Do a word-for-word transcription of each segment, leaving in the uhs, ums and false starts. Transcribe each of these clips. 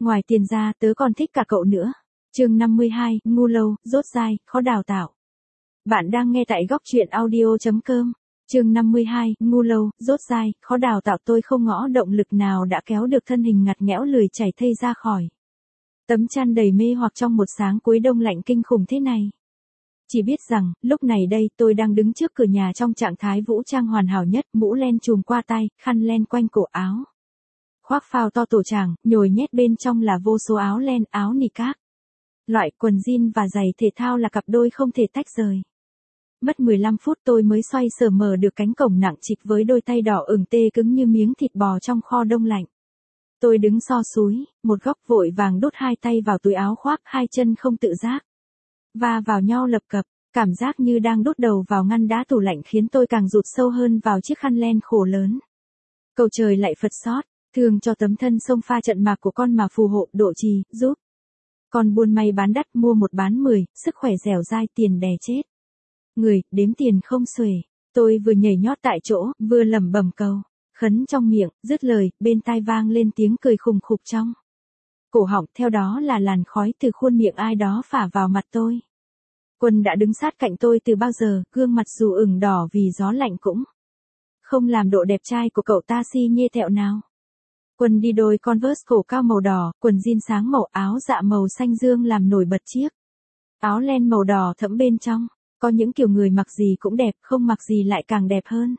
Ngoài tiền ra tớ còn thích cả cậu nữa. Chương năm mươi hai, ngu lâu, dốt dai, khó đào tạo. Bạn đang nghe tại góc truyện audio chấm com. Chương năm mươi hai, ngu lâu, dốt dai, khó đào tạo. Tôi không ngõ động lực nào đã kéo được thân hình ngặt nghẽo lười chảy thây ra khỏi tấm chăn đầy mê hoặc trong một sáng cuối đông lạnh kinh khủng thế này. Chỉ biết rằng, lúc này đây tôi đang đứng trước cửa nhà trong trạng thái vũ trang hoàn hảo nhất, mũ len trùm qua tay, khăn len quanh cổ áo. Khoác phao to tổ tràng, nhồi nhét bên trong là vô số áo len, áo niqab. Loại quần jean và giày thể thao là cặp đôi không thể tách rời. Mất mười lăm phút tôi mới xoay sở mở được cánh cổng nặng trịch với đôi tay đỏ ửng tê cứng như miếng thịt bò trong kho đông lạnh. Tôi đứng so súi, một góc vội vàng đút hai tay vào túi áo khoác, hai chân không tự giác va vào nhau lập cập, cảm giác như đang đút đầu vào ngăn đá tủ lạnh khiến tôi càng rụt sâu hơn vào chiếc khăn len khổ lớn. Cầu trời lạy Phật xót, thường cho tấm thân sông pha trận mạc của con mà phù hộ, độ trì, giúp. Con buôn may bán đắt mua một bán mười, sức khỏe dẻo dai tiền đè chết. Người, đếm tiền không xuể. Tôi vừa nhảy nhót tại chỗ, vừa lẩm bẩm cầu khấn trong miệng, dứt lời, bên tai vang lên tiếng cười khùng khục trong cổ họng, theo đó là làn khói từ khuôn miệng ai đó phả vào mặt tôi. Quân đã đứng sát cạnh tôi từ bao giờ, gương mặt dù ửng đỏ vì gió lạnh cũng không làm độ đẹp trai của cậu ta si nhê thẹo nào. Quân đi đôi Converse cổ cao màu đỏ, quần jean sáng màu, áo dạ màu xanh dương làm nổi bật chiếc áo len màu đỏ thẫm bên trong. Có những kiểu người mặc gì cũng đẹp, không mặc gì lại càng đẹp hơn.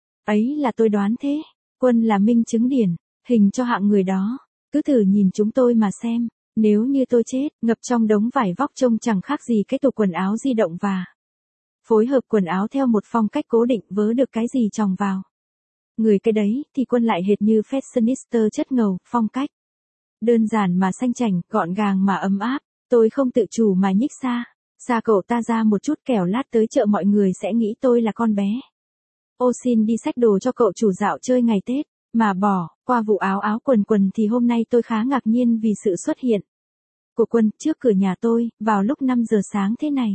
Ấy là tôi đoán thế. Quân là minh chứng điển hình cho hạng người đó. Cứ thử nhìn chúng tôi mà xem. Nếu như tôi chết, ngập trong đống vải vóc trông chẳng khác gì cái tủ quần áo di động và phối hợp quần áo theo một phong cách cố định, vớ được cái gì chồng vào người cái đấy, thì Quân lại hệt như fashionista chất ngầu, phong cách đơn giản mà xanh chảnh, gọn gàng mà ấm áp. Tôi không tự chủ mà nhích xa, xa cậu ta ra một chút, kẻo lát tới chợ mọi người sẽ nghĩ tôi là con bé ô xin đi xách đồ cho cậu chủ dạo chơi ngày Tết. Mà bỏ qua vụ áo áo quần quần thì hôm nay tôi khá ngạc nhiên vì sự xuất hiện của Quân trước cửa nhà tôi, vào lúc năm giờ sáng thế này.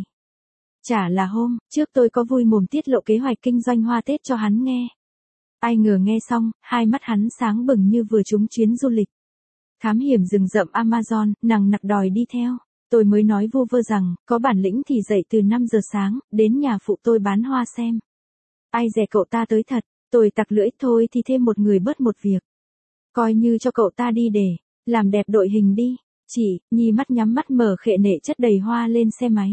Chả là hôm trước tôi có vui mồm tiết lộ kế hoạch kinh doanh hoa Tết cho hắn nghe. Ai ngờ nghe xong, hai mắt hắn sáng bừng như vừa trúng chuyến du lịch thám hiểm rừng rậm Amazon, nằng nặc đòi đi theo. Tôi mới nói vu vơ rằng, có bản lĩnh thì dậy từ năm giờ sáng, đến nhà phụ tôi bán hoa xem. Ai dè cậu ta tới thật, tôi tặc lưỡi, thôi thì thêm một người bớt một việc. Coi như cho cậu ta đi để làm đẹp đội hình đi. Chị, Nhi mắt nhắm mắt mở khệ nệ chất đầy hoa lên xe máy.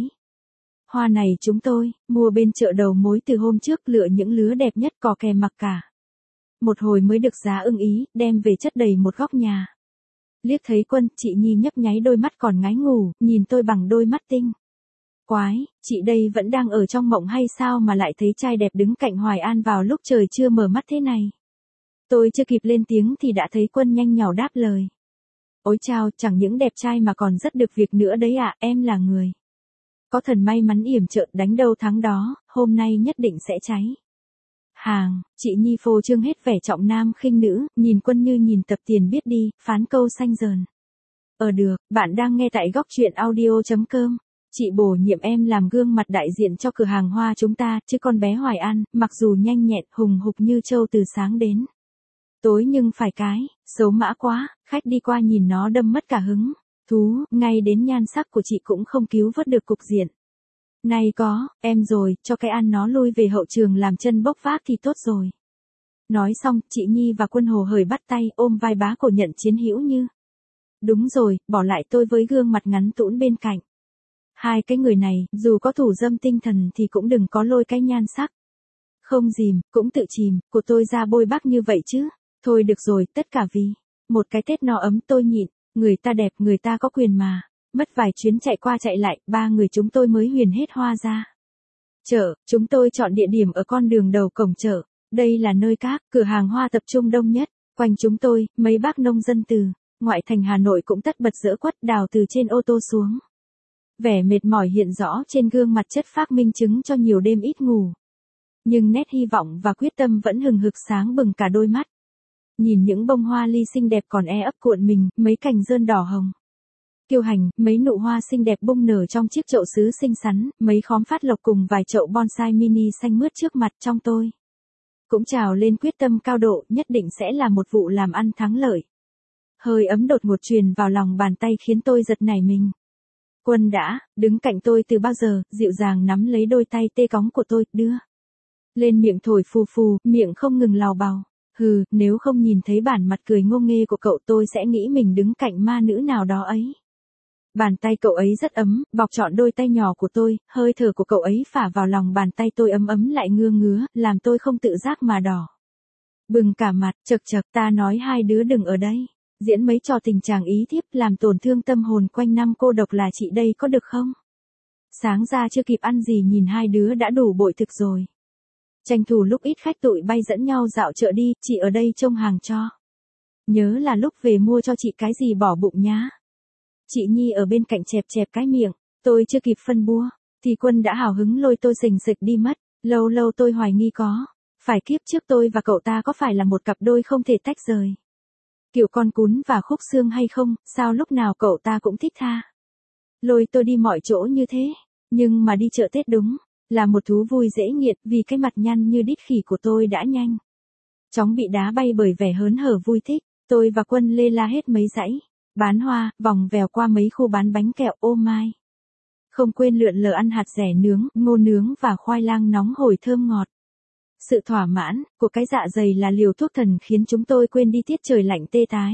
Hoa này chúng tôi mua bên chợ đầu mối từ hôm trước, lựa những lứa đẹp nhất cò kè mặc cả. Một hồi mới được giá ưng ý, đem về chất đầy một góc nhà. Liếc thấy Quân, chị Nhi nhấp nháy đôi mắt còn ngái ngủ, nhìn tôi bằng đôi mắt tinh quái. Chị đây vẫn đang ở trong mộng hay sao mà lại thấy trai đẹp đứng cạnh Hoài An vào lúc trời chưa mở mắt thế này. Tôi chưa kịp lên tiếng thì đã thấy Quân nhanh nhảu đáp lời. Ôi chao, chẳng những đẹp trai mà còn rất được việc nữa đấy ạ. Em là người có thần may mắn yểm trợ, đánh đâu thắng đó, hôm nay nhất định sẽ cháy hàng. Chị Nhi phô trương hết vẻ trọng nam khinh nữ, nhìn Quân như nhìn tập tiền biết đi, phán câu xanh dờn. Ờ được, bạn đang nghe tại góc truyện audio chấm com. Chị bổ nhiệm em làm gương mặt đại diện cho cửa hàng hoa chúng ta, chứ con bé Hoài An, mặc dù nhanh nhẹn, hùng hục như trâu từ sáng đến tối nhưng phải cái xấu mã quá, khách đi qua nhìn nó đâm mất cả hứng thú, ngay đến nhan sắc của chị cũng không cứu vớt được cục diện này. Có em rồi, cho cái ăn nó lui về hậu trường làm chân bốc vác thì tốt rồi. Nói xong, chị Nhi và Quân hồ hởi bắt tay, ôm vai bá cổ nhận chiến hữu như đúng rồi, bỏ lại tôi với gương mặt ngắn tũn bên cạnh. Hai cái người này, dù có thủ dâm tinh thần thì cũng đừng có lôi cái nhan sắc không dìm, cũng tự chìm của tôi ra bôi bác như vậy chứ. Thôi được rồi, tất cả vì một cái Tết no ấm. Tôi nhịn, người ta đẹp, người ta có quyền mà. Mất vài chuyến chạy qua chạy lại, ba người chúng tôi mới huyền hết hoa ra chợ. Chúng tôi chọn địa điểm ở con đường đầu cổng chợ. Đây là nơi các cửa hàng hoa tập trung đông nhất. Quanh chúng tôi, mấy bác nông dân từ ngoại thành Hà Nội cũng tất bật giỡ quất đào từ trên ô tô xuống. Vẻ mệt mỏi hiện rõ trên gương mặt, chất phác minh chứng cho nhiều đêm ít ngủ. Nhưng nét hy vọng và quyết tâm vẫn hừng hực sáng bừng cả đôi mắt. Nhìn những bông hoa ly xinh đẹp còn e ấp cuộn mình, mấy cành dơn đỏ hồng kiêu hành, mấy nụ hoa xinh đẹp bung nở trong chiếc chậu sứ xinh xắn, mấy khóm phát lộc cùng vài chậu bonsai mini xanh mướt trước mặt, trong tôi cũng trào lên quyết tâm cao độ, nhất định sẽ là một vụ làm ăn thắng lợi. hơi ấm đột ngột truyền vào lòng bàn tay khiến tôi giật nảy mình. Quân đã, đứng cạnh tôi từ bao giờ, dịu dàng nắm lấy đôi tay tê cóng của tôi, đưa lên miệng thổi phù phù, miệng không ngừng lào bào. Hừ, nếu không nhìn thấy bản mặt cười ngô nghê của cậu tôi sẽ nghĩ mình đứng cạnh ma nữ nào đó ấy. Bàn tay cậu ấy rất ấm, bọc trọn đôi tay nhỏ của tôi, hơi thở của cậu ấy phả vào lòng bàn tay tôi ấm ấm lại ngưa ngứa, làm tôi không tự giác mà đỏ bừng cả mặt. Chật chật, ta nói hai đứa đừng ở đây diễn mấy trò tình chàng ý thiếp làm tổn thương tâm hồn quanh năm cô độc là chị đây có được không? Sáng ra chưa kịp ăn gì nhìn hai đứa đã đủ bội thực rồi. Tranh thủ lúc ít khách tụi bay dẫn nhau dạo chợ đi, chị ở đây trông hàng cho. Nhớ là lúc về mua cho chị cái gì bỏ bụng nhá. Chị Nhi ở bên cạnh chẹp chẹp cái miệng, tôi chưa kịp phân bua, thì Quân đã hào hứng lôi tôi xình xịch đi mất. Lâu lâu tôi hoài nghi có phải kiếp trước tôi và cậu ta có phải là một cặp đôi không thể tách rời, kiểu con cún và khúc xương hay không, sao lúc nào cậu ta cũng thích tha lôi tôi đi mọi chỗ như thế. Nhưng mà đi chợ Tết đúng là một thú vui dễ nghiện, vì cái mặt nhăn như đít khỉ của tôi đã nhanh chóng bị đá bay bởi vẻ hớn hở vui thích. Tôi và Quân lê la hết mấy dãy bán hoa, vòng vèo qua mấy khu bán bánh kẹo, ô mai. Không quên lượn lờ ăn hạt dẻ nướng, ngô nướng và khoai lang nóng hổi thơm ngọt. Sự thỏa mãn của cái dạ dày là liều thuốc thần khiến chúng tôi quên đi tiết trời lạnh tê tái.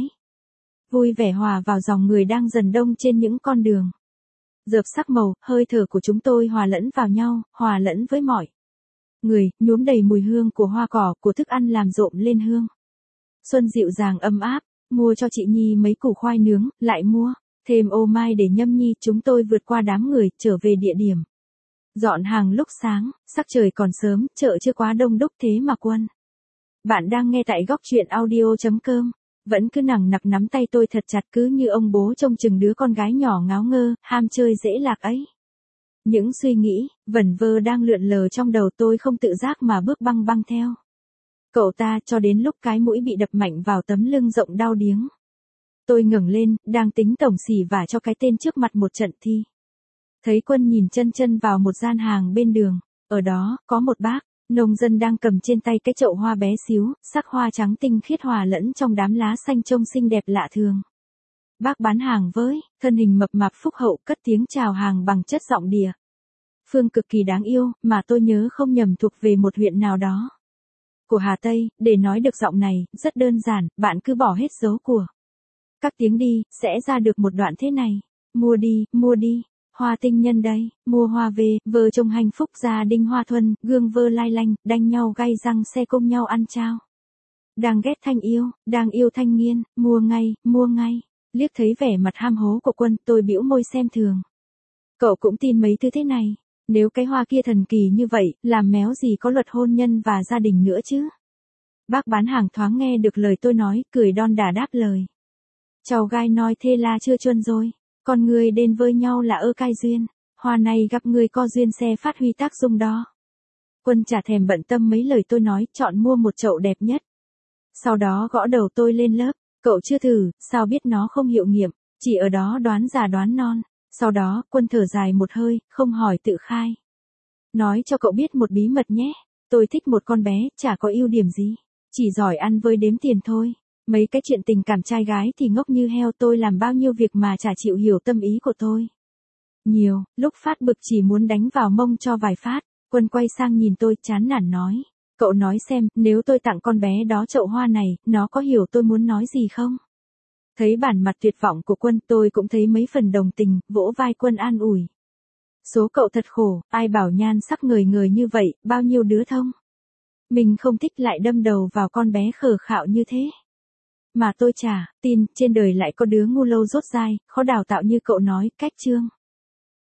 Vui vẻ hòa vào dòng người đang dần đông trên những con đường. Dợp sắc màu, hơi thở của chúng tôi hòa lẫn vào nhau, hòa lẫn với mọi người, nhuốm đầy mùi hương của hoa cỏ, của thức ăn làm rộm lên hương. Xuân dịu dàng ấm áp, mua cho chị Nhi mấy củ khoai nướng, lại mua thêm ô mai để nhâm nhi. Chúng tôi vượt qua đám người, trở về địa điểm dọn hàng lúc sáng, sắc trời còn sớm, chợ chưa quá đông đúc thế mà Quân. Bạn đang nghe tại góc truyện audio.com, vẫn cứ nằng nặc nắm tay tôi thật chặt cứ như ông bố trông chừng đứa con gái nhỏ ngáo ngơ, ham chơi dễ lạc ấy. Những suy nghĩ, vẩn vơ đang lượn lờ trong đầu tôi không tự giác mà bước băng băng theo cậu ta cho đến lúc cái mũi bị đập mạnh vào tấm lưng rộng đau điếng. Tôi ngẩng lên, đang tính tổng xỉ vả cho cái tên trước mặt một trận thi. Thấy Quân nhìn chân chân vào một gian hàng bên đường, ở đó, có một bác nông dân đang cầm trên tay cái chậu hoa bé xíu, sắc hoa trắng tinh khiết hòa lẫn trong đám lá xanh trông xinh đẹp lạ thường. Bác bán hàng với, thân hình mập mạp phúc hậu cất tiếng chào hàng bằng chất giọng địa phương cực kỳ đáng yêu, mà tôi nhớ không nhầm thuộc về một huyện nào đó của Hà Tây. Để nói được giọng này, rất đơn giản, bạn cứ bỏ hết dấu của các tiếng đi, sẽ ra được một đoạn thế này. Mua đi, mua đi, hoa tinh nhân đây, mua hoa về, vợ chồng hạnh phúc gia đình hoa thuần, gương vơ lai lanh, đanh nhau gay răng xe công nhau ăn trao. Đang ghét thanh yêu, đang yêu thanh nghiên, mua ngay, mua ngay. Liếc thấy vẻ mặt ham hố của Quân, tôi bĩu môi xem thường. Cậu cũng tin mấy thứ thế này. Nếu cái hoa kia thần kỳ như vậy, làm méo gì có luật hôn nhân và gia đình nữa chứ? Bác bán hàng thoáng nghe được lời tôi nói, cười đon đả đáp lời. Cháu gai nói thế là chưa chuân rồi. Con người đến với nhau là ơ cai duyên. Hoa này gặp người co duyên xe phát huy tác dụng đó. Quân chả thèm bận tâm mấy lời tôi nói, chọn mua một chậu đẹp nhất. Sau đó gõ đầu tôi lên lớp. Cậu chưa thử, sao biết nó không hiệu nghiệm, chỉ ở đó đoán già đoán non. Sau đó, Quân thở dài một hơi, không hỏi tự khai. Nói cho cậu biết một bí mật nhé. Tôi thích một con bé, chả có ưu điểm gì. Chỉ giỏi ăn với đếm tiền thôi. Mấy cái chuyện tình cảm trai gái thì ngốc như heo, tôi làm bao nhiêu việc mà chả chịu hiểu tâm ý của tôi. Nhiều, lúc phát bực chỉ muốn đánh vào mông cho vài phát. Quân quay sang nhìn tôi chán nản nói. Cậu nói xem, nếu tôi tặng con bé đó chậu hoa này, nó có hiểu tôi muốn nói gì không? Thấy bản mặt tuyệt vọng của Quân, tôi cũng thấy mấy phần đồng tình, vỗ vai Quân an ủi. Số cậu thật khổ, ai bảo nhan sắc ngời ngời như vậy, bao nhiêu đứa thông. Mình không thích lại đâm đầu vào con bé khờ khạo như thế. Mà tôi chả tin, trên đời lại có đứa ngu lâu dốt dai, khó đào tạo như cậu nói, cách chương.